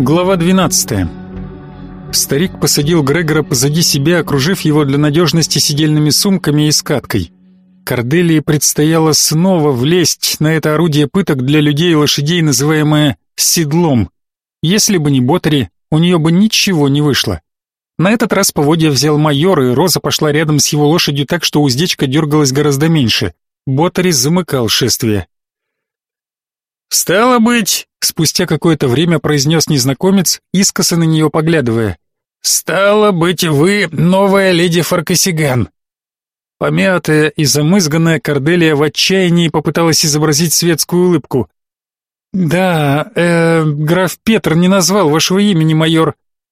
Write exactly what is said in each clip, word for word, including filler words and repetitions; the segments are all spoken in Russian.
Глава двенадцатая. Старик посадил Грегора позади себя, окружив его для надежности сидельными сумками и скаткой. Корделии предстояло снова влезть на это орудие пыток для людей и лошадей, называемое седлом. Если бы не Ботари, у нее бы ничего не вышло. На этот раз поводья взял майор, и Роза пошла рядом с его лошадью так, что уздечка дергалась гораздо меньше. Ботари замыкал шествие. «Стало быть», — спустя какое-то время произнес незнакомец, искоса на нее поглядывая, «стало быть, вы новая леди Фаркасиган». Помятая и замызганная Корделия в отчаянии попыталась изобразить светскую улыбку. «Да, э, граф Петр не назвал вашего имени, майор».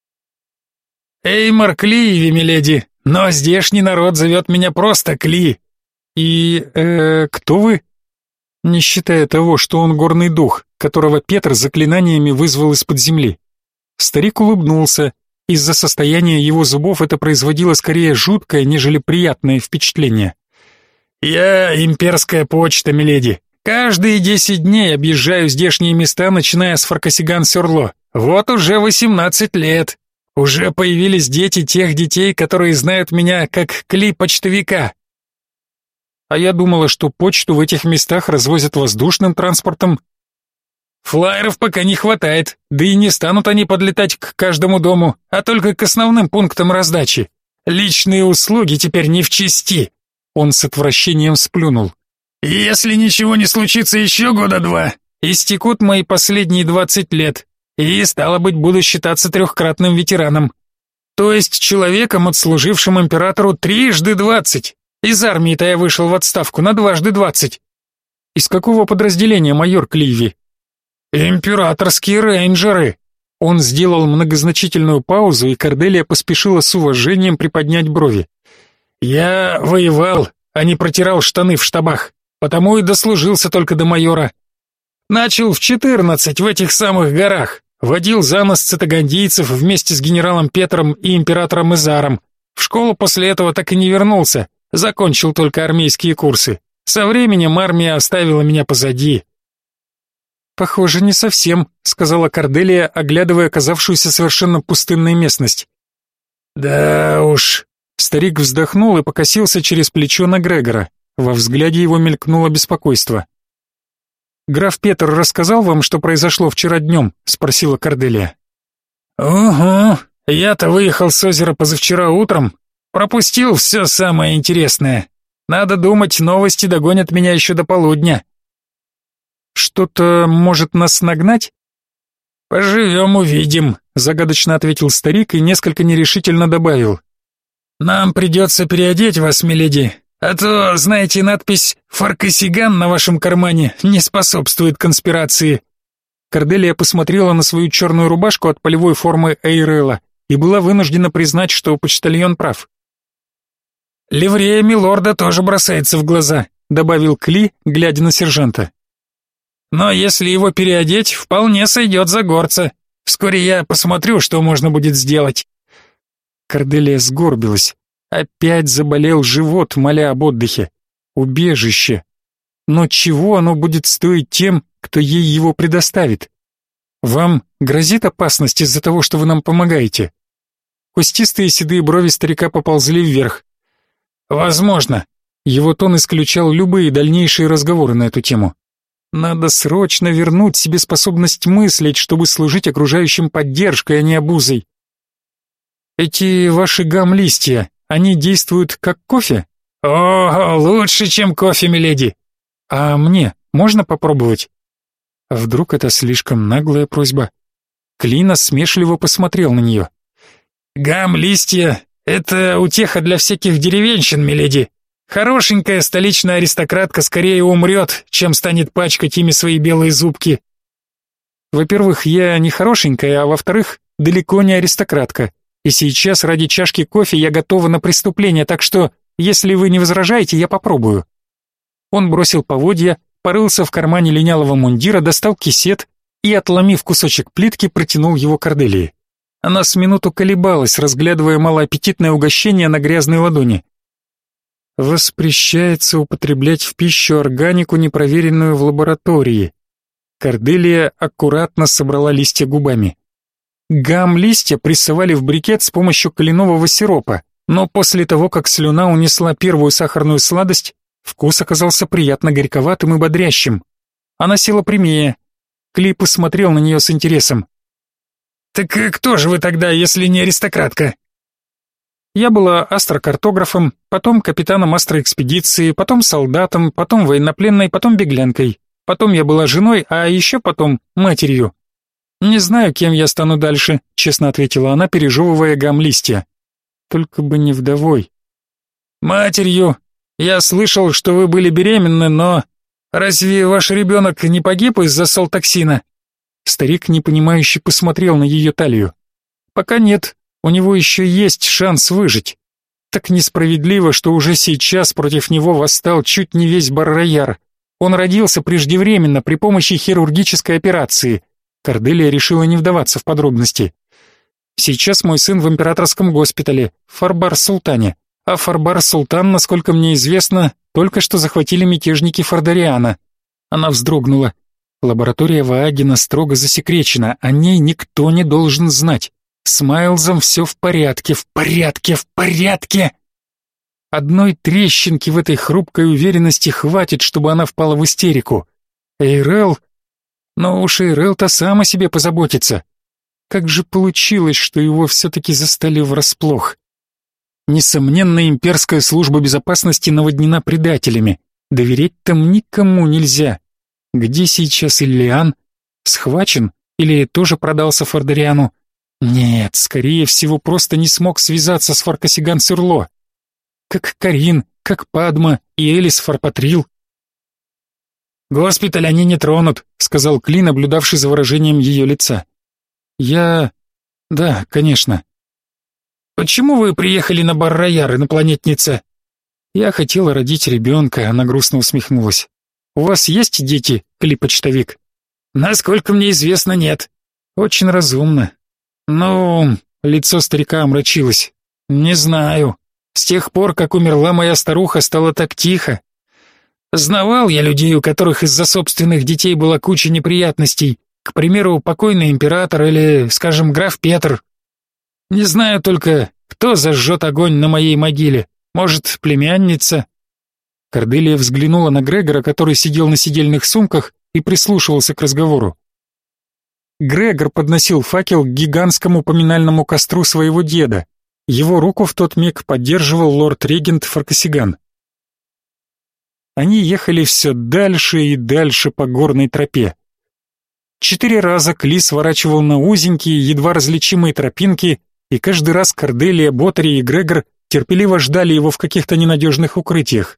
«Эймар Кливи, миледи, но здешний народ зовет меня просто Кли». «И, э, кто вы?» Не считая того, что он горный дух, которого Петр заклинаниями вызвал из-под земли. Старик улыбнулся. Из-за состояния его зубов это производило скорее жуткое, нежели приятное впечатление. «Я имперская почта, миледи. Каждые десять дней объезжаю здешние места, начиная с Фаркасиган-Сёрло. Вот уже восемнадцать лет. Уже появились дети тех детей, которые знают меня как Кли-почтовика. А я думала, что почту в этих местах развозят воздушным транспортом. Флайеров пока не хватает, да и не станут они подлетать к каждому дому, а только к основным пунктам раздачи. Личные услуги теперь не в чести». Он с отвращением сплюнул. «Если ничего не случится еще года два, истекут мои последние двадцать лет, и, стало быть, буду считаться трехкратным ветераном. То есть человеком, отслужившим императору трижды двадцать. Из армии-то я вышел в отставку на дважды двадцать». «Из какого подразделения, майор Кливи?» «Императорские рейнджеры». Он сделал многозначительную паузу, и Корделия поспешила с уважением приподнять брови. «Я воевал, а не протирал штаны в штабах, потому и дослужился только до майора. Начал в четырнадцать в этих самых горах, водил за нос цитагандийцев вместе с генералом Петром и императором Изаром. В школу после этого так и не вернулся, закончил только армейские курсы. Со временем армия оставила меня позади». «Похоже, не совсем», — сказала Корделия, оглядывая оказавшуюся совершенно пустынной местность. «Да уж». Старик вздохнул и покосился через плечо на Грегора. Во взгляде его мелькнуло беспокойство. «Граф Петр рассказал вам, что произошло вчера днем?» — спросила Корделия. «Угу, я-то выехал с озера позавчера утром, пропустил все самое интересное. Надо думать, новости догонят меня еще до полудня». «Что-то может нас нагнать?» «Поживем, увидим», — загадочно ответил старик и несколько нерешительно добавил. «Нам придется переодеть вас, миледи, а то, знаете, надпись «Фаркасиган» на вашем кармане не способствует конспирации». Корделия посмотрела на свою черную рубашку от полевой формы Эйрела и была вынуждена признать, что почтальон прав. «Ливрея милорда тоже бросается в глаза», — добавил Кли, глядя на сержанта. «Но если его переодеть, вполне сойдет за горца. Вскоре я посмотрю, что можно будет сделать». Корделия сгорбилась. Опять заболел живот, моля об отдыхе. Убежище. Но чего оно будет стоить тем, кто ей его предоставит? Вам грозит опасность из-за того, что вы нам помогаете? Кустистые седые брови старика поползли вверх. «Возможно». Его тон исключал любые дальнейшие разговоры на эту тему. Надо срочно вернуть себе способность мыслить, чтобы служить окружающим поддержкой, а не обузой. «Эти ваши гам-листья, они действуют как кофе?» «О, лучше, чем кофе, миледи!» «А мне можно попробовать?» А вдруг это слишком наглая просьба? Клина смешливо посмотрел на нее. «Гам-листья — это утеха для всяких деревенщин, миледи. Хорошенькая столичная аристократка скорее умрет, чем станет пачкать ими свои белые зубки». «Во-первых, я не хорошенькая, а во-вторых, далеко не аристократка. И сейчас ради чашки кофе я готова на преступление, так что, если вы не возражаете, я попробую». Он бросил поводья, порылся в кармане линялого мундира, достал кисет и, отломив кусочек плитки, протянул его Корделии. Она с минуту колебалась, разглядывая малоаппетитное угощение на грязной ладони. Воспрещается употреблять в пищу органику, не проверенную в лаборатории. Корделия аккуратно собрала листья губами. Гам-листья прессовали в брикет с помощью кленового сиропа, но после того, как слюна унесла первую сахарную сладость, вкус оказался приятно горьковатым и бодрящим. Она села прямее. Кли посмотрел на нее с интересом. «Так кто же вы тогда, если не аристократка?» Я была астрокартографом, потом капитаном астроэкспедиции, потом солдатом, потом военнопленной, потом беглянкой. Потом я была женой, а еще потом матерью. «Не знаю, кем я стану дальше», — честно ответила она, пережевывая гам-листья. «Только бы не вдовой». «Матерью. Я слышал, что вы были беременны, но... Разве ваш ребенок не погиб из-за солтоксина?» Старик непонимающе посмотрел на ее талию. «Пока нет. У него еще есть шанс выжить. Так несправедливо, что уже сейчас против него восстал чуть не весь Бар-Рояр. Он родился преждевременно при помощи хирургической операции». Корделия решила не вдаваться в подробности. «Сейчас мой сын в императорском госпитале, в Фарбар-Султане, а Фарбар-Султан, насколько мне известно, только что захватили мятежники Фардариана». Она вздрогнула. Лаборатория Ваагина строго засекречена, о ней никто не должен знать. С Майлзом все в порядке, в порядке, в порядке. Одной трещинки в этой хрупкой уверенности хватит, чтобы она впала в истерику. Эйрел... Но уж Эйрел-то сам о себе позаботится. Как же получилось, что его все-таки застали врасплох? Несомненно, имперская служба безопасности наводнена предателями. Доверять там никому нельзя. Где сейчас Иллиан? Схвачен? Или тоже продался Фардариану? Нет, скорее всего, просто не смог связаться с Фаркасиган-Сюрло. Как Карин, как Падма и Элис Фарпатрил. «Госпиталь они не тронут», — сказал Кли, наблюдавший за выражением ее лица. «Я... да, конечно». «Почему вы приехали на Бар-Рояр, инопланетница?» «Я хотела родить ребенка», — она грустно усмехнулась. «У вас есть дети, Кли-почтовик?» «Насколько мне известно, нет». «Очень разумно». «Ну...» — лицо старика омрачилось. «Не знаю. С тех пор, как умерла моя старуха, стало так тихо. Знавал я людей, у которых из-за собственных детей была куча неприятностей. К примеру, покойный император или, скажем, граф Петр. Не знаю только, кто зажжет огонь на моей могиле. Может, племянница?» Корделия взглянула на Грегора, который сидел на сидельных сумках и прислушивался к разговору. Грегор подносил факел к гигантскому поминальному костру своего деда. Его руку в тот миг поддерживал лорд-регент Фаркасиган. Они ехали все дальше и дальше по горной тропе. Четыре раза Кли сворачивал на узенькие, едва различимые тропинки, и каждый раз Корделия, Ботари и Грегор терпеливо ждали его в каких-то ненадежных укрытиях.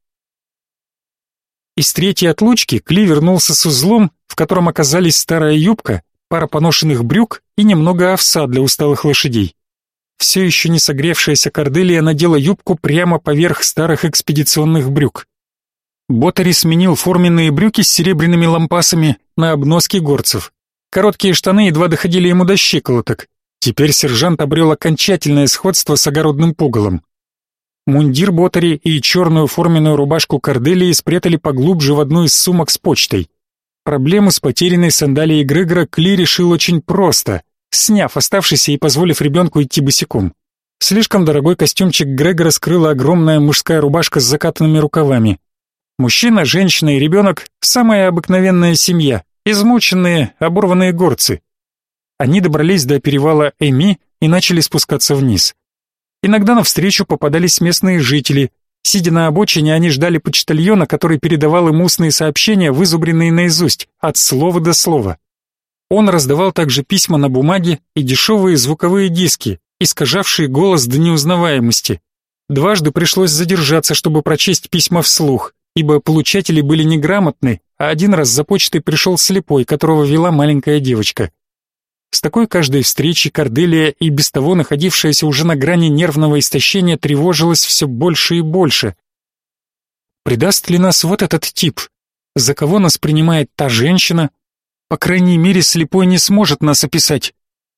Из третьей отлучки Кли вернулся с узлом, в котором оказались старая юбка, пара поношенных брюк и немного овса для усталых лошадей. Все еще не согревшаяся Корделия надела юбку прямо поверх старых экспедиционных брюк. Ботари сменил форменные брюки с серебряными лампасами на обноски горцев. Короткие штаны едва доходили ему до щиколоток. Теперь сержант обрел окончательное сходство с огородным пугалом. Мундир Ботари и черную форменную рубашку Корделии спрятали поглубже в одну из сумок с почтой. Проблему с потерянной сандалией Грегора Кли решил очень просто, сняв оставшийся и позволив ребенку идти босиком. Слишком дорогой костюмчик Грегора скрыла огромная мужская рубашка с закатанными рукавами. Мужчина, женщина и ребенок — самая обыкновенная семья, измученные, оборванные горцы. Они добрались до перевала Эми и начали спускаться вниз. Иногда навстречу попадались местные жители. Сидя на обочине, они ждали почтальона, который передавал им устные сообщения, вызубренные наизусть, от слова до слова. Он раздавал также письма на бумаге и дешевые звуковые диски, искажавшие голос до неузнаваемости. Дважды пришлось задержаться, чтобы прочесть письма вслух, ибо получатели были неграмотны, а один раз за почтой пришел слепой, которого вела маленькая девочка. С такой каждой встречи Корделия, и без того находившаяся уже на грани нервного истощения, тревожилась все больше и больше. Предаст ли нас вот этот тип? За кого нас принимает та женщина? По крайней мере, слепой не сможет нас описать.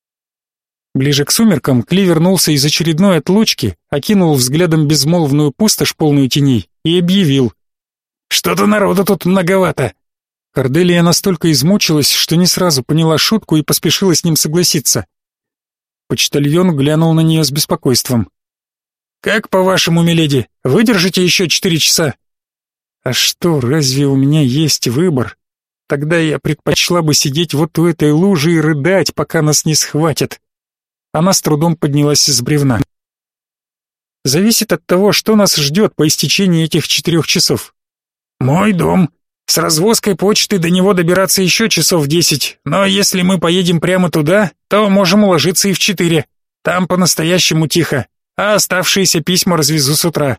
Ближе к сумеркам Кли вернулся из очередной отлучки, окинул взглядом безмолвную пустошь, полную теней, и объявил: «Что-то народу тут многовато». Корделия настолько измучилась, что не сразу поняла шутку и поспешила с ним согласиться. Почтальон глянул на нее с беспокойством. «Как, по-вашему, миледи, выдержите еще четыре часа?» «А что, разве у меня есть выбор? Тогда я предпочла бы сидеть вот у этой лужи и рыдать, пока нас не схватят». Она с трудом поднялась с бревна. «Зависит от того, что нас ждет по истечении этих четырех часов». «Мой дом. С развозкой почты до него добираться еще часов десять, но если мы поедем прямо туда, то можем уложиться и в четыре. Там по-настоящему тихо, а оставшиеся письма развезу с утра».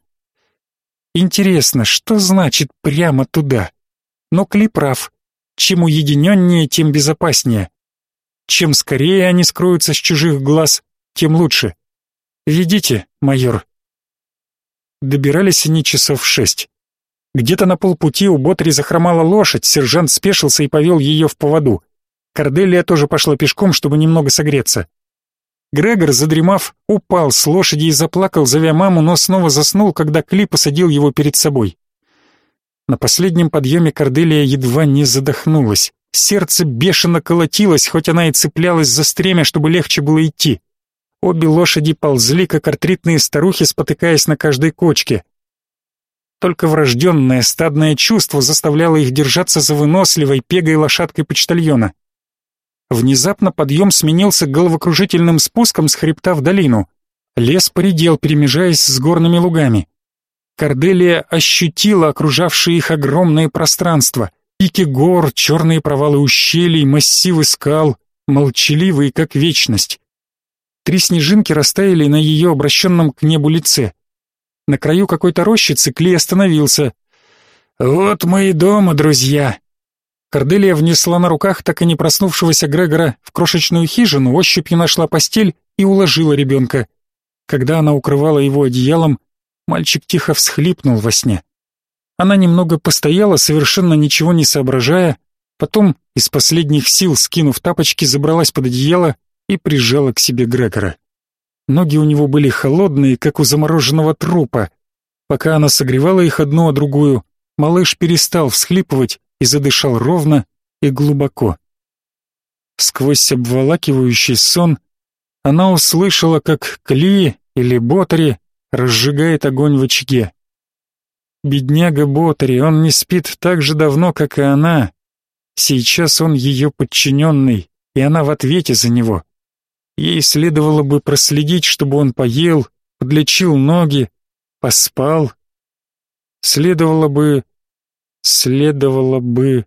Интересно, что значит «прямо туда»? Но Кли прав. Чем уединеннее, тем безопаснее. Чем скорее они скроются с чужих глаз, тем лучше. Ведите, майор. Добирались они часов в шесть. Где-то на полпути у Ботри захромала лошадь, сержант спешился и повел ее в поводу. Корделия тоже пошла пешком, чтобы немного согреться. Грегор, задремав, упал с лошади и заплакал, зовя маму, но снова заснул, когда Кли посадил его перед собой. На последнем подъеме Корделия едва не задохнулась. Сердце бешено колотилось, хоть она и цеплялась за стремя, чтобы легче было идти. Обе лошади ползли, как артритные старухи, спотыкаясь на каждой кочке. Только врожденное стадное чувство заставляло их держаться за выносливой, пегой лошадкой почтальона. Внезапно подъем сменился головокружительным спуском с хребта в долину. Лес поредел, перемежаясь с горными лугами. Корделия ощутила окружавшие их огромное пространство. Пики гор, черные провалы ущелий, массивы скал, молчаливые, как вечность. Три снежинки растаяли на ее обращенном к небу лице. На краю какой-то рощицы Кли остановился. «Вот мы и дома, друзья!» Корделия внесла на руках так и не проснувшегося Грегора в крошечную хижину, ощупью нашла постель и уложила ребенка. Когда она укрывала его одеялом, мальчик тихо всхлипнул во сне. Она немного постояла, совершенно ничего не соображая, потом, из последних сил скинув тапочки, забралась под одеяло и прижала к себе Грегора. Ноги у него были холодные, как у замороженного трупа. Пока она согревала их одну о другую, малыш перестал всхлипывать и задышал ровно и глубоко. Сквозь обволакивающий сон она услышала, как Кли или Ботри разжигает огонь в очаге. Бедняга Ботри, он не спит так же давно, как и она. Сейчас он ее подчиненный, и она в ответе за него. Ей следовало бы проследить, чтобы он поел, подлечил ноги, поспал. Следовало бы... Следовало бы...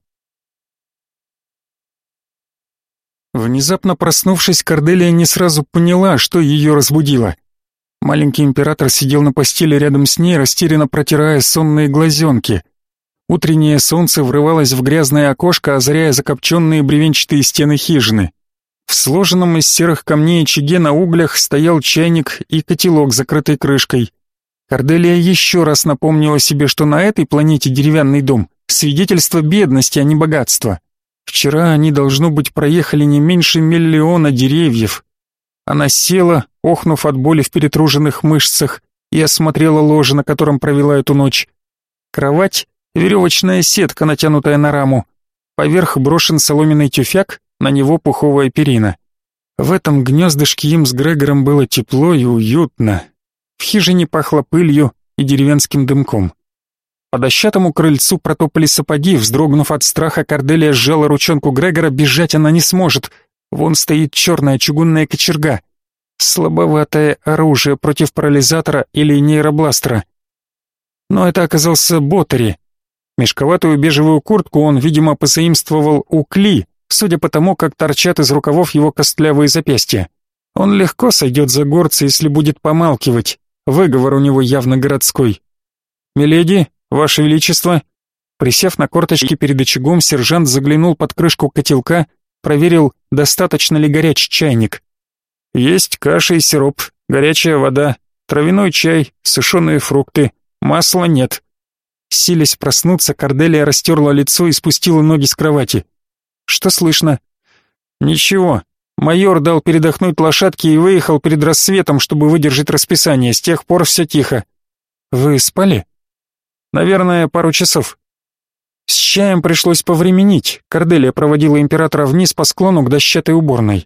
Внезапно проснувшись, Корделия не сразу поняла, что ее разбудило. Маленький император сидел на постели рядом с ней, растерянно протирая сонные глазенки. Утреннее солнце врывалось в грязное окошко, озаряя закопченные бревенчатые стены хижины. В сложенном из серых камней очаге на углях стоял чайник и котелок с закрытой крышкой. Корделия еще раз напомнила себе, что на этой планете деревянный дом — свидетельство бедности, а не богатства. Вчера они, должно быть, проехали не меньше миллиона деревьев. Она села, охнув от боли в перетруженных мышцах, и осмотрела ложе, на котором провела эту ночь. Кровать — веревочная сетка, натянутая на раму. Поверх брошен соломенный тюфяк, на него пуховая перина. В этом гнездышке им с Грегором было тепло и уютно. В хижине пахло пылью и деревенским дымком. По дощатому крыльцу протопали сапоги, вздрогнув от страха, Корделия сжала ручонку Грегора, бежать она не сможет. Вон стоит черная чугунная кочерга. Слабоватое оружие против парализатора или нейробластера. Но это оказался Ботри. Мешковатую бежевую куртку он, видимо, позаимствовал у Кли, судя по тому, как торчат из рукавов его костлявые запястья. Он легко сойдет за горца, если будет помалкивать. Выговор у него явно городской. «Миледи, ваше величество!» Присев на корточки перед очагом, сержант заглянул под крышку котелка, проверил, достаточно ли горяч чайник. «Есть каша и сироп, горячая вода, травяной чай, сушеные фрукты, масла нет». Силясь проснуться, Корделия растерла лицо и спустила ноги с кровати. «Что слышно?» «Ничего. Майор дал передохнуть лошадке и выехал перед рассветом, чтобы выдержать расписание. С тех пор все тихо». «Вы спали?» «Наверное, пару часов». С чаем пришлось повременить. Корделия проводила императора вниз по склону к дощатой уборной.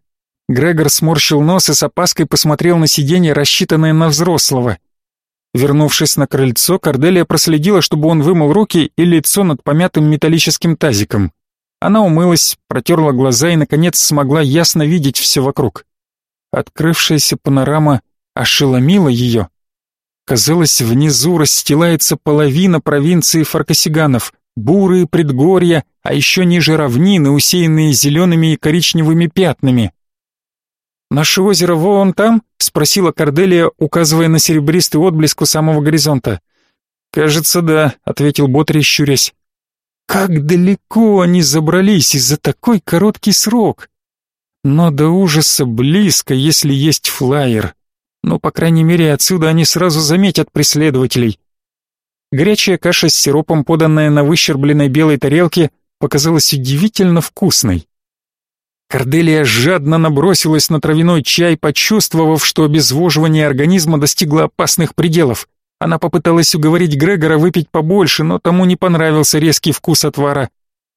Грегор сморщил нос и с опаской посмотрел на сиденье, рассчитанное на взрослого. Вернувшись на крыльцо, Корделия проследила, чтобы он вымыл руки и лицо над помятым металлическим тазиком. Она умылась, протерла глаза и, наконец, смогла ясно видеть все вокруг. Открывшаяся панорама ошеломила ее. Казалось, внизу расстилается половина провинции Фаркасиганов, бурые предгорья, а еще ниже равнины, усеянные зелеными и коричневыми пятнами. «Наше озеро вон там?» — спросила Корделия, указывая на серебристый отблеск у самого горизонта. «Кажется, да», — ответил Ботри, щурясь. «Как далеко они забрались и за такой короткий срок! Но до ужаса близко, если есть флайер. Но, по крайней мере, отсюда они сразу заметят преследователей». Горячая каша с сиропом, поданная на выщербленной белой тарелке, показалась удивительно вкусной. Корделия жадно набросилась на травяной чай, почувствовав, что обезвоживание организма достигло опасных пределов. Она попыталась уговорить Грегора выпить побольше, но тому не понравился резкий вкус отвара.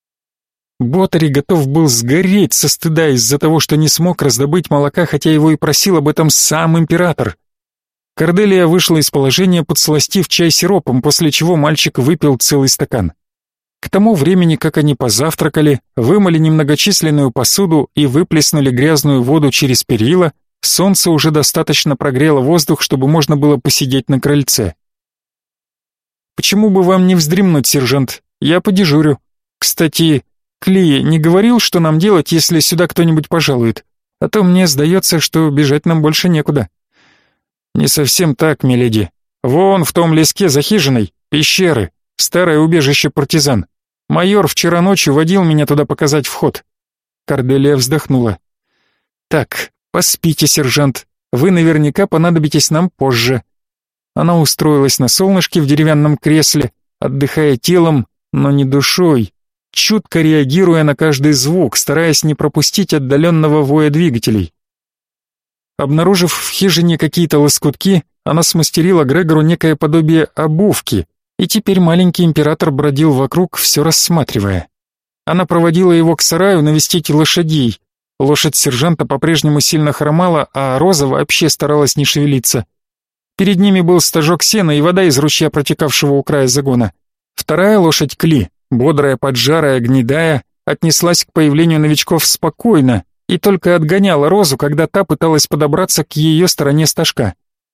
Ботари готов был сгореть со стыда из-за того, что не смог раздобыть молока, хотя его и просил об этом сам император. Корделия вышла из положения, подсластив чай сиропом, после чего мальчик выпил целый стакан. К тому времени, как они позавтракали, вымыли немногочисленную посуду и выплеснули грязную воду через перила, солнце уже достаточно прогрело воздух, чтобы можно было посидеть на крыльце. «Почему бы вам не вздремнуть, сержант? Я подежурю. Кстати, Кли не говорил, что нам делать, если сюда кто-нибудь пожалует? А то мне сдается, что бежать нам больше некуда». «Не совсем так, миледи. Вон в том леске за хижиной пещеры, старое убежище партизан. Майор вчера ночью водил меня туда показать вход». Корделия вздохнула. «Так, поспите, сержант. Вы наверняка понадобитесь нам позже». Она устроилась на солнышке в деревянном кресле, отдыхая телом, но не душой, чутко реагируя на каждый звук, стараясь не пропустить отдаленного воя двигателей. Обнаружив в хижине какие-то лоскутки, она смастерила Грегору некое подобие обувки, и теперь маленький император бродил вокруг, все рассматривая. Она проводила его к сараю навестить лошадей. Лошадь сержанта по-прежнему сильно хромала, а Роза вообще старалась не шевелиться. Перед ними был стажок сена и вода из ручья, протекавшего у края загона. Вторая лошадь Кли, бодрая, поджарая, гнедая, отнеслась к появлению новичков спокойно и только отгоняла Розу, когда та пыталась подобраться к ее стороне стажка.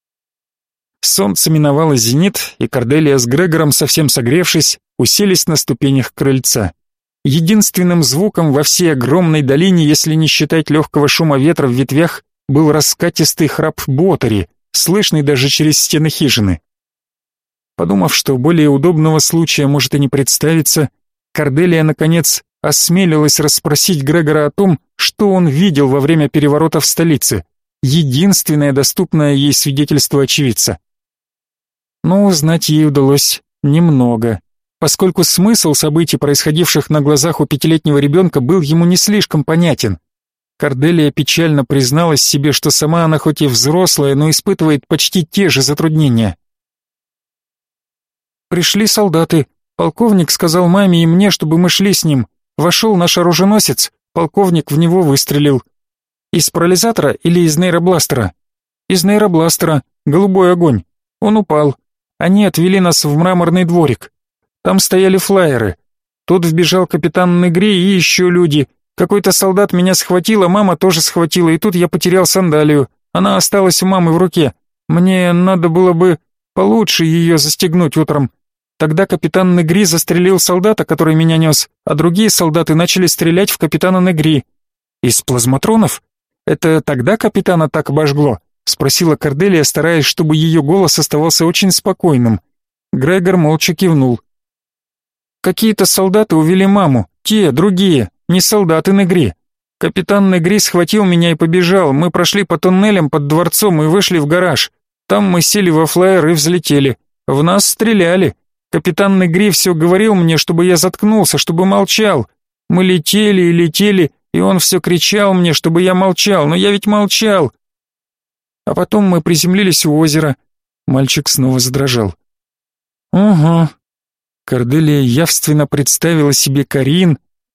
Солнце миновало зенит, и Корделия с Грегором, совсем согревшись, уселись на ступенях крыльца. Единственным звуком во всей огромной долине, если не считать легкого шума ветра в ветвях, был раскатистый храп Ботари, слышный даже через стены хижины. Подумав, что более удобного случая может и не представиться, Корделия, наконец, осмелилась расспросить Грегора о том, что он видел во время переворота в столице, единственное доступное ей свидетельство очевидца. Но узнать ей удалось немного, поскольку смысл событий, происходивших на глазах у пятилетнего ребенка, был ему не слишком понятен. Корделия печально призналась себе, что сама она хоть и взрослая, но испытывает почти те же затруднения. «Пришли солдаты. Полковник сказал маме и мне, чтобы мы шли с ним. Вошел наш оруженосец, полковник в него выстрелил. Из парализатора или из нейробластера? Из нейробластера. Голубой огонь. Он упал. Они отвели нас в мраморный дворик. Там стояли флайеры. Тут вбежал капитан Негри и еще люди. Какой-то солдат меня схватил, а мама тоже схватила, и тут я потерял сандалию. Она осталась у мамы в руке. Мне надо было бы получше ее застегнуть утром. Тогда капитан Негри застрелил солдата, который меня нес, а другие солдаты начали стрелять в капитана Негри. Из плазматронов? Это тогда капитана так обожгло? Спросила Корделия, стараясь, чтобы ее голос оставался очень спокойным. Грегор молча кивнул. Какие-то солдаты увели маму, те, другие, не солдаты Негри. Капитан Негри схватил меня и побежал. Мы прошли по туннелям под дворцом и вышли в гараж. Там мы сели во флайер и взлетели. В нас стреляли. Капитан Негри все говорил мне, чтобы я заткнулся, чтобы молчал. Мы летели и летели, и он все кричал мне, чтобы я молчал, но я ведь молчал. А потом мы приземлились у озера. Мальчик снова задрожал. Угу. Корделия явственно представила себе Карин,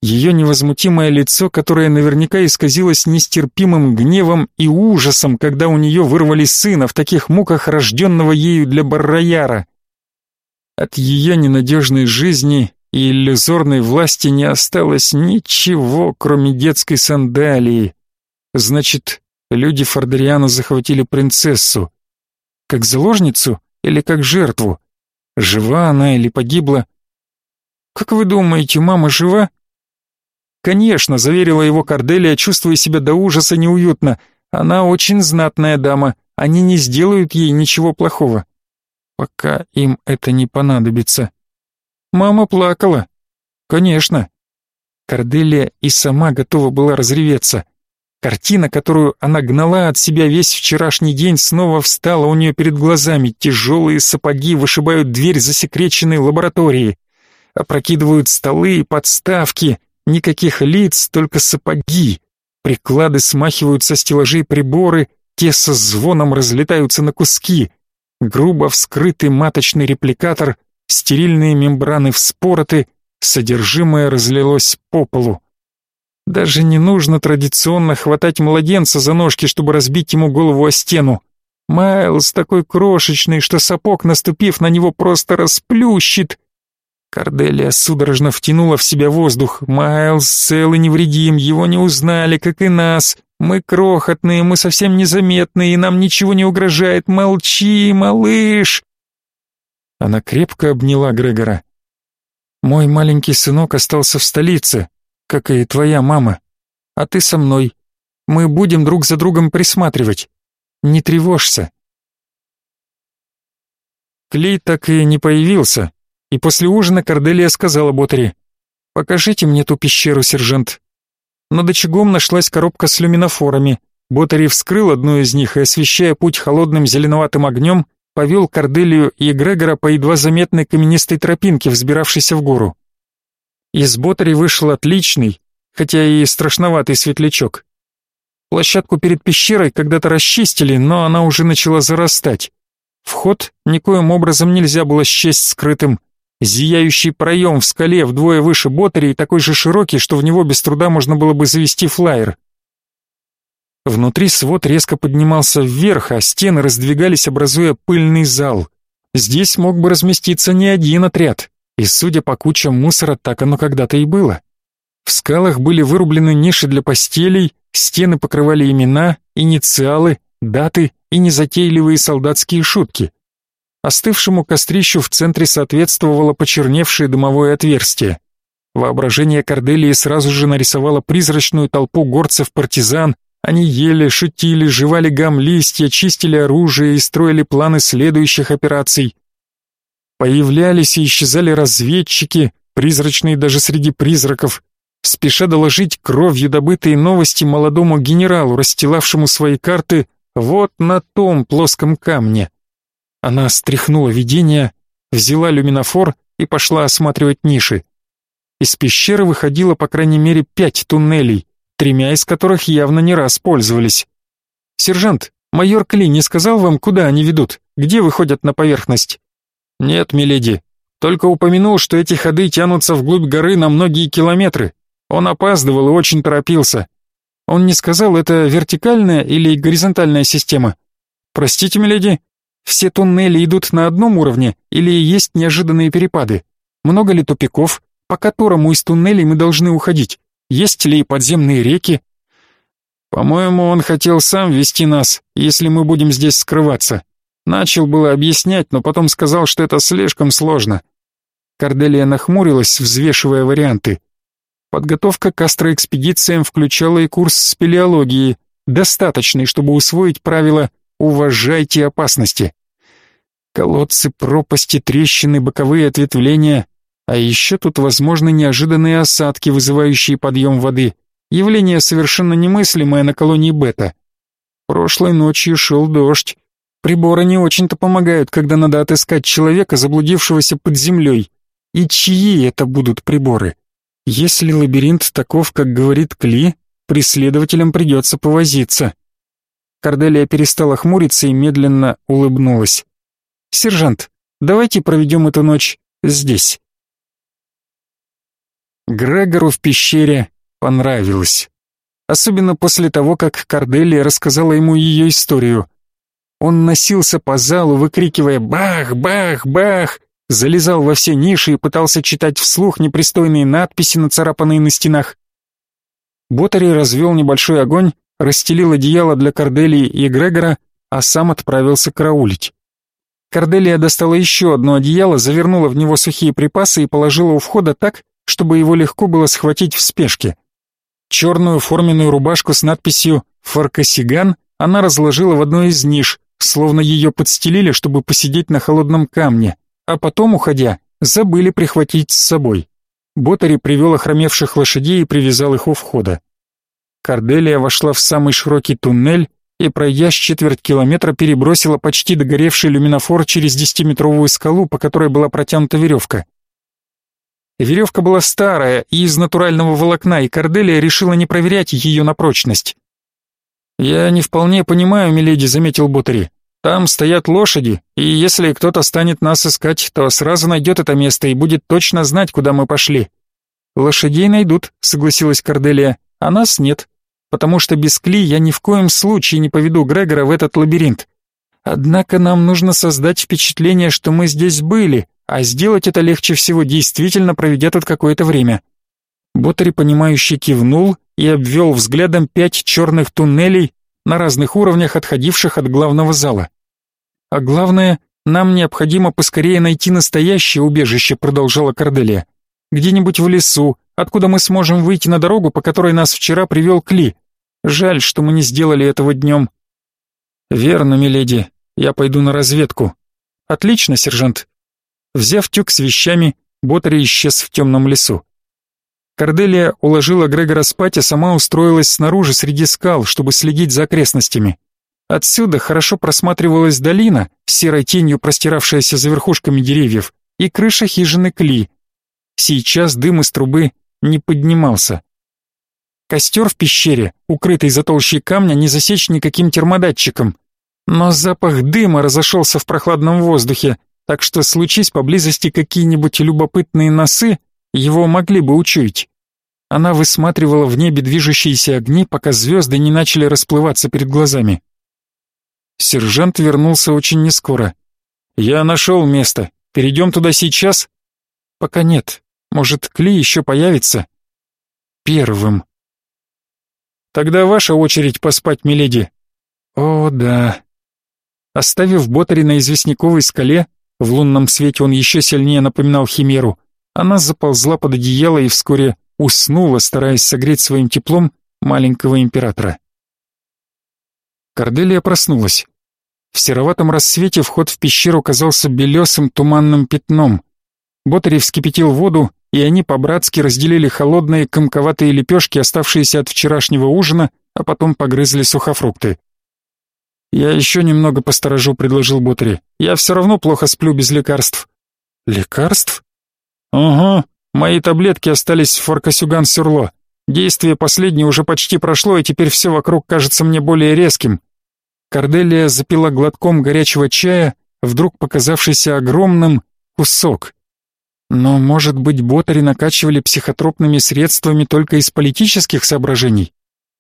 Ее невозмутимое лицо, которое наверняка исказилось нестерпимым гневом и ужасом, когда у нее вырвали сына в таких муках, рожденного ею для Барраяра. От ее ненадежной жизни и иллюзорной власти не осталось ничего, кроме детской сандалии. Значит, люди Фордериана захватили принцессу. Как заложницу или как жертву? Жива она или погибла? «Как вы думаете, мама жива?» «Конечно», — заверила его Корделия, чувствуя себя до ужаса неуютно. «Она очень знатная дама, они не сделают ей ничего плохого. Пока им это не понадобится». «Мама плакала». «Конечно». Корделия и сама готова была разреветься. Картина, которую она гнала от себя весь вчерашний день, снова встала у нее перед глазами. Тяжелые сапоги вышибают дверь засекреченной лаборатории. Опрокидывают столы и подставки. Никаких лиц, только сапоги. Приклады смахивают со стеллажей приборы, те со звоном разлетаются на куски. Грубо вскрытый маточный репликатор, стерильные мембраны вспороты, содержимое разлилось по полу. Даже не нужно традиционно хватать младенца за ножки, чтобы разбить ему голову о стену. Майлз такой крошечный, что сапог, наступив на него, просто расплющит. Корделия судорожно втянула в себя воздух. Майлз цел и невредим, его не узнали, как и нас. Мы крохотные, мы совсем незаметные, и нам ничего не угрожает. Молчи, малыш!» Она крепко обняла Грегора. «Мой маленький сынок остался в столице, как и твоя мама. А ты со мной. Мы будем друг за другом присматривать. Не тревожься». Кли так и не появился. И после ужина Корделия сказала Ботари: «Покажите мне ту пещеру, сержант». Над очагом нашлась коробка с люминофорами. Ботари вскрыл одну из них и, освещая путь холодным зеленоватым огнем, повел Корделию и Грегора по едва заметной каменистой тропинке, взбиравшейся в гору. Из Ботари вышел отличный, хотя и страшноватый светлячок. Площадку перед пещерой когда-то расчистили, но она уже начала зарастать. Вход никоим образом нельзя было счесть скрытым. Зияющий проем в скале вдвое выше Ботари и такой же широкий, что в него без труда можно было бы завести флайер. Внутри свод резко поднимался вверх, а стены раздвигались, образуя пыльный зал. Здесь мог бы разместиться не один отряд, и, судя по кучам мусора, так оно когда-то и было. В скалах были вырублены ниши для постелей, стены покрывали имена, инициалы, даты и незатейливые солдатские шутки. Остывшему кострищу в центре соответствовало почерневшее дымовое отверстие. Воображение Корделии сразу же нарисовало призрачную толпу горцев-партизан. Они ели, шутили, жевали гам-листья, чистили оружие и строили планы следующих операций. Появлялись и исчезали разведчики, призрачные даже среди призраков, спеша доложить кровью добытые новости молодому генералу, расстилавшему свои карты вот на том плоском камне. Она стряхнула видение, взяла люминофор и пошла осматривать ниши. Из пещеры выходило по крайней мере пять туннелей, тремя из которых явно не раз пользовались. «Сержант, майор Кли не сказал вам, куда они ведут? Где выходят на поверхность?» «Нет, миледи, только упомянул, что эти ходы тянутся вглубь горы на многие километры. Он опаздывал и очень торопился. Он не сказал, это вертикальная или горизонтальная система?» «Простите, миледи, все туннели идут на одном уровне или есть неожиданные перепады? Много ли тупиков, по которому из туннелей мы должны уходить? Есть ли подземные реки?» «По-моему, он хотел сам вести нас, если мы будем здесь скрываться. Начал было объяснять, но потом сказал, что это слишком сложно». Корделия нахмурилась, взвешивая варианты. Подготовка к астроэкспедициям включала и курс спелеологии, достаточный, чтобы усвоить правило «уважайте опасности». Колодцы, пропасти, трещины, боковые ответвления, а еще тут возможны неожиданные осадки, вызывающие подъем воды. Явление совершенно немыслимое на колонии Бета. Прошлой ночью шел дождь. Приборы не очень-то помогают, когда надо отыскать человека, заблудившегося под землей. И чьи это будут приборы? Если лабиринт таков, как говорит Кли, преследователям придется повозиться. Корделия перестала хмуриться и медленно улыбнулась. «Сержант, давайте проведем эту ночь здесь». Грегору в пещере понравилось. Особенно после того, как Корделия рассказала ему ее историю. Он носился по залу, выкрикивая «Бах! Бах! Бах!», залезал во все ниши и пытался читать вслух непристойные надписи, нацарапанные на стенах. Ботари развел небольшой огонь, расстелил одеяло для Корделии и Грегора, а сам отправился караулить. Корделия достала еще одно одеяло, завернула в него сухие припасы и положила у входа так, чтобы его легко было схватить в спешке. Черную форменную рубашку с надписью «Фаркасиган» она разложила в одной из ниш, словно ее подстелили, чтобы посидеть на холодном камне, а потом, уходя, забыли прихватить с собой. Ботари привел охромевших лошадей и привязал их у входа. Корделия вошла в самый широкий туннель и, пройдя с четверть километра, перебросила почти догоревший люминофор через десятиметровую скалу, по которой была протянута веревка. Веревка была старая и из натурального волокна, и Корделия решила не проверять ее на прочность. «Я не вполне понимаю, миледи», — заметил Ботари. «Там стоят лошади, и если кто-то станет нас искать, то сразу найдет это место и будет точно знать, куда мы пошли». «Лошадей найдут», — согласилась Корделия, — «а нас нет, потому что без Кли я ни в коем случае не поведу Грегора в этот лабиринт. Однако нам нужно создать впечатление, что мы здесь были, а сделать это легче всего, действительно проведя тут какое-то время». Ботари, понимающе кивнул и обвел взглядом пять черных туннелей на разных уровнях, отходивших от главного зала. «А главное, нам необходимо поскорее найти настоящее убежище», — продолжала Корделия. «Где-нибудь в лесу, откуда мы сможем выйти на дорогу, по которой нас вчера привел Кли. Жаль, что мы не сделали этого днем». «Верно, миледи, я пойду на разведку». «Отлично, сержант». Взяв тюк с вещами, Ботари исчез в темном лесу. Корделия уложила Грегора спать, а сама устроилась снаружи среди скал, чтобы следить за окрестностями. Отсюда хорошо просматривалась долина, серой тенью простиравшаяся за верхушками деревьев, и крыша хижины Кли. Сейчас дым из трубы не поднимался. Костер в пещере, укрытый за толщей камня, не засечь никаким термодатчиком. Но запах дыма разошелся в прохладном воздухе, так что, случись поблизости какие-нибудь любопытные носы, его могли бы учуять. Она высматривала в небе движущиеся огни, пока звезды не начали расплываться перед глазами. Сержант вернулся очень нескоро. «Я нашел место. Перейдем туда сейчас?» «Пока нет. Может, Кли еще появится?» «Первым». «Тогда ваша очередь поспать, миледи». «О, да». Оставив Ботари на известняковой скале, в лунном свете он еще сильнее напоминал химеру, она заползла под одеяло и вскоре уснула, стараясь согреть своим теплом маленького императора. Корделия проснулась. В сероватом рассвете вход в пещеру казался белесым туманным пятном. Ботари вскипятил воду, и они по-братски разделили холодные комковатые лепешки, оставшиеся от вчерашнего ужина, а потом погрызли сухофрукты. «Я еще немного посторожу», — предложил Ботари. «Я все равно плохо сплю без лекарств». «Лекарств?» «Угу, мои таблетки остались в Фаркасюган-Сюрло. Действие последнее уже почти прошло, и теперь все вокруг кажется мне более резким». Корделия запила глотком горячего чая, вдруг показавшийся огромным, кусок. Но, может быть, Ботари накачивали психотропными средствами только из политических соображений?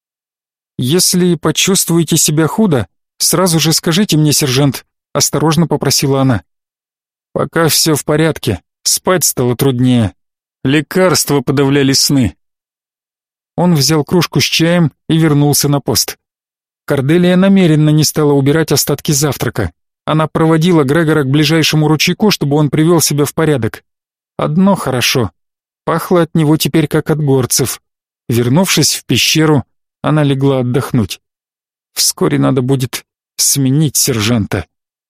«Если почувствуете себя худо, сразу же скажите мне, сержант», — осторожно попросила она. «Пока все в порядке. Спать стало труднее. Лекарства подавляли сны». Он взял кружку с чаем и вернулся на пост. Корделия намеренно не стала убирать остатки завтрака. Она проводила Грегора к ближайшему ручейку, чтобы он привел себя в порядок. Одно хорошо. Пахло от него теперь как от горцев. Вернувшись в пещеру, она легла отдохнуть. Вскоре надо будет сменить сержанта.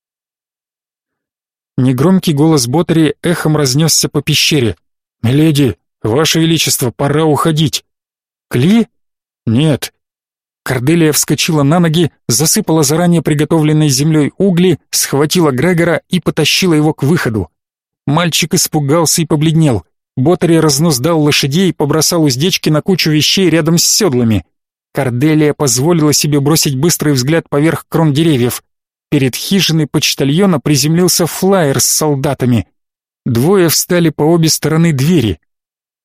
Негромкий голос Ботари эхом разнесся по пещере. «Миледи, ваше величество, пора уходить». «Кли?» «Нет». Корделия вскочила на ноги, засыпала заранее приготовленной землей угли, схватила Грегора и потащила его к выходу. Мальчик испугался и побледнел. Ботари разнуздал лошадей, побросал уздечки на кучу вещей рядом с седлами. Корделия позволила себе бросить быстрый взгляд поверх крон деревьев. Перед хижиной почтальона приземлился флаер с солдатами. Двое встали по обе стороны двери.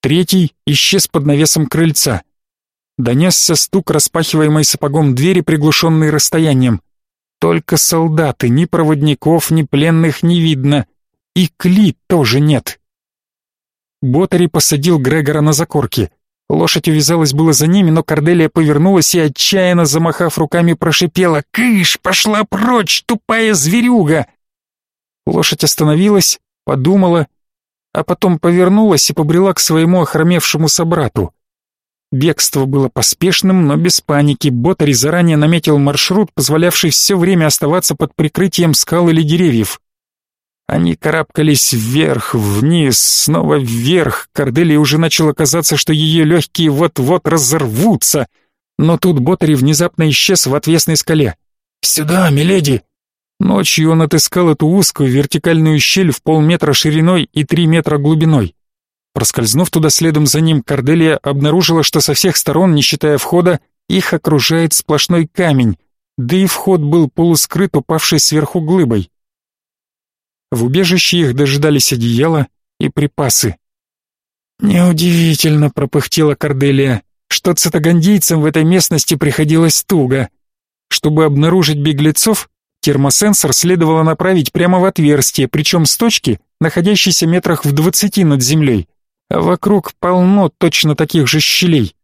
Третий исчез под навесом крыльца. Донесся стук распахиваемой сапогом двери, приглушенный расстоянием. Только солдаты, ни проводников, ни пленных не видно. И Кли тоже нет. Ботари посадил Грегора на закорки. Лошадь увязалась было за ними, но Корделия повернулась и, отчаянно замахав руками, прошипела: «Кыш, пошла прочь, тупая зверюга!» Лошадь остановилась, подумала, а потом повернулась и побрела к своему охромевшему собрату. Бегство было поспешным, но без паники. Ботари заранее наметил маршрут, позволявший все время оставаться под прикрытием скал или деревьев. Они карабкались вверх, вниз, снова вверх. Корделии уже начало казаться, что ее легкие вот-вот разорвутся. Но тут Ботари внезапно исчез в отвесной скале. «Сюда, миледи!» Ночью он отыскал эту узкую вертикальную щель в полметра шириной и три метра глубиной. Проскользнув туда следом за ним, Корделия обнаружила, что со всех сторон, не считая входа, их окружает сплошной камень, да и вход был полускрыт упавшей сверху глыбой. В убежище их дожидались одеяла и припасы. «Неудивительно», — пропыхтела Корделия, — «что цитагандийцам в этой местности приходилось туго. Чтобы обнаружить беглецов, термосенсор следовало направить прямо в отверстие, причем с точки, находящейся метрах в двадцати над землей. А вокруг полно точно таких же щелей.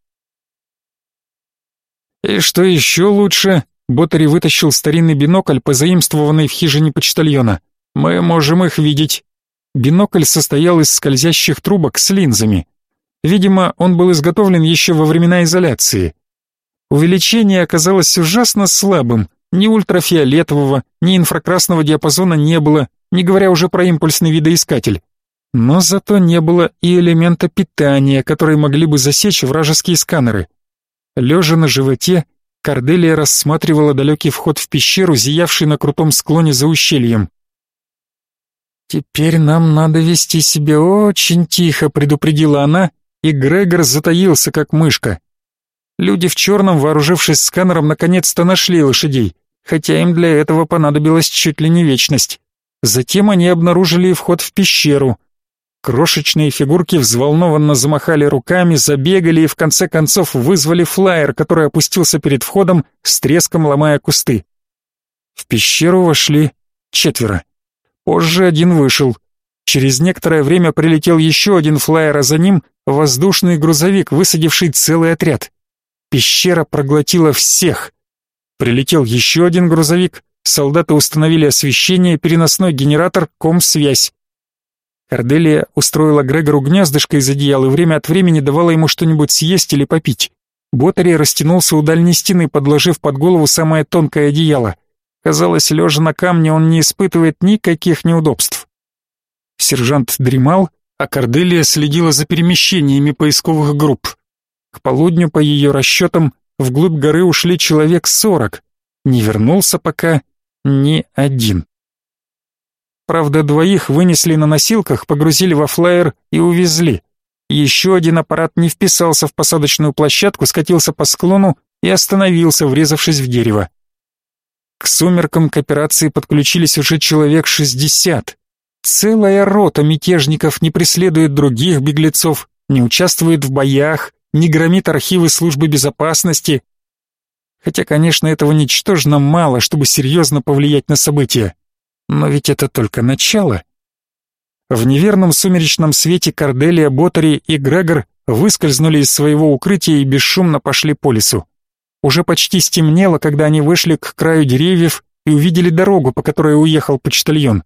И что еще лучше, Ботари вытащил старинный бинокль, позаимствованный в хижине почтальона. Мы можем их видеть. Бинокль состоял из скользящих трубок с линзами. Видимо, он был изготовлен еще во времена изоляции. Увеличение оказалось ужасно слабым. Ни ультрафиолетового, ни инфракрасного диапазона не было, не говоря уже про импульсный видоискатель. Но зато не было и элемента питания, который могли бы засечь вражеские сканеры. Лежа на животе, Корделия рассматривала далекий вход в пещеру, зиявший на крутом склоне за ущельем. «Теперь нам надо вести себя очень тихо», — предупредила она, и Грегор затаился, как мышка. Люди в черном, вооружившись сканером, наконец-то нашли лошадей, хотя им для этого понадобилась чуть ли не вечность. Затем они обнаружили вход в пещеру. Крошечные фигурки взволнованно замахали руками, забегали и в конце концов вызвали флайер, который опустился перед входом, с треском ломая кусты. В пещеру вошли четверо. Позже один вышел. Через некоторое время прилетел еще один флайер, а за ним воздушный грузовик, высадивший целый отряд. Пещера проглотила всех. Прилетел еще один грузовик, солдаты установили освещение, переносной генератор, комсвязь. Корделия устроила Грегору гнездышко из одеял и время от времени давала ему что-нибудь съесть или попить. Ботари растянулся у дальней стены, подложив под голову самое тонкое одеяло. Казалось, лежа на камне, он не испытывает никаких неудобств. Сержант дремал, а Корделия следила за перемещениями поисковых групп. К полудню, по ее расчетам, вглубь горы ушли человек сорок. Не вернулся пока ни один. Правда, двоих вынесли на носилках, погрузили во флайер и увезли. Еще один аппарат не вписался в посадочную площадку, скатился по склону и остановился, врезавшись в дерево. К сумеркам к операции подключились уже человек шестьдесят. Целая рота мятежников не преследует других беглецов, не участвует в боях, не громит архивы службы безопасности. Хотя, конечно, этого ничтожно мало, чтобы серьезно повлиять на события. Но ведь это только начало. В неверном сумеречном свете Корделия, Ботари и Грегор выскользнули из своего укрытия и бесшумно пошли по лесу. Уже почти стемнело, когда они вышли к краю деревьев и увидели дорогу, по которой уехал почтальон.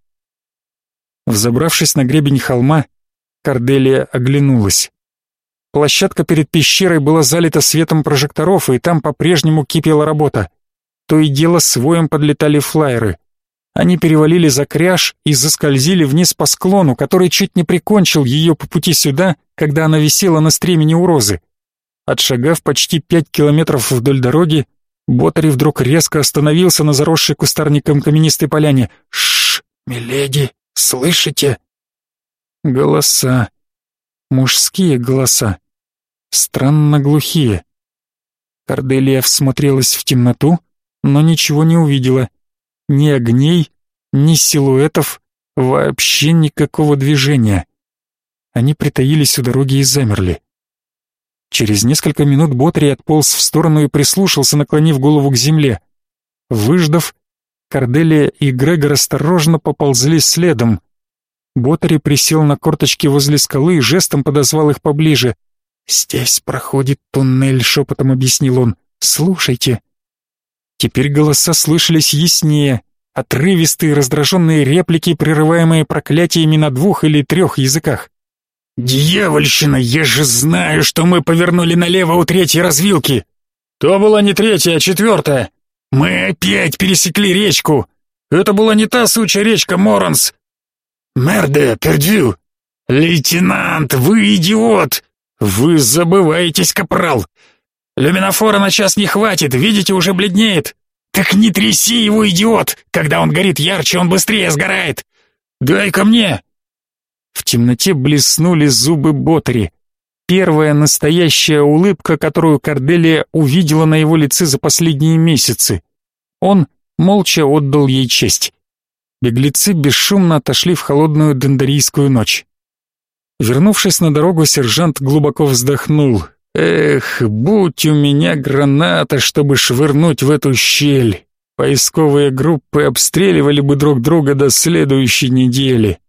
Взобравшись на гребень холма, Корделия оглянулась. Площадка перед пещерой была залита светом прожекторов, и там по-прежнему кипела работа. То и дело с воем подлетали флайеры. Они перевалили за кряж и заскользили вниз по склону, который чуть не прикончил ее по пути сюда, когда она висела на стремени у розы. Отшагав почти пять километров вдоль дороги, Ботари вдруг резко остановился на заросшей кустарником каменистой поляне. «Шш, миледи, слышите?» Голоса. Мужские голоса. Странно глухие. Корделия всмотрелась в темноту, но ничего не увидела. Ни огней, ни силуэтов, вообще никакого движения. Они притаились у дороги и замерли. Через несколько минут Ботри отполз в сторону и прислушался, наклонив голову к земле. Выждав, Корделия и Грегор осторожно поползли следом. Ботри присел на корточки возле скалы и жестом подозвал их поближе. «Здесь проходит туннель», — шепотом объяснил он. «Слушайте». Теперь голоса слышались яснее, отрывистые раздраженные реплики, прерываемые проклятиями на двух или трех языках. «Дьявольщина! Я же знаю, что мы повернули налево у третьей развилки!» «То была не третья, а четвертая!» «Мы опять пересекли речку! Это была не та сучья речка Моранс!» «Мерде, пердю!» «Лейтенант, вы идиот! Вы забываетесь, капрал! Люминофора на час не хватит, видите, уже бледнеет! Так не тряси его, идиот! Когда он горит ярче, он быстрее сгорает! Дай ко мне!» В темноте блеснули зубы Ботри. Первая настоящая улыбка, которую Корделия увидела на его лице за последние месяцы. Он молча отдал ей честь. Беглецы бесшумно отошли в холодную дендарийскую ночь. Вернувшись на дорогу, сержант глубоко вздохнул. «Эх, будь у меня граната, чтобы швырнуть в эту щель. Поисковые группы обстреливали бы друг друга до следующей недели».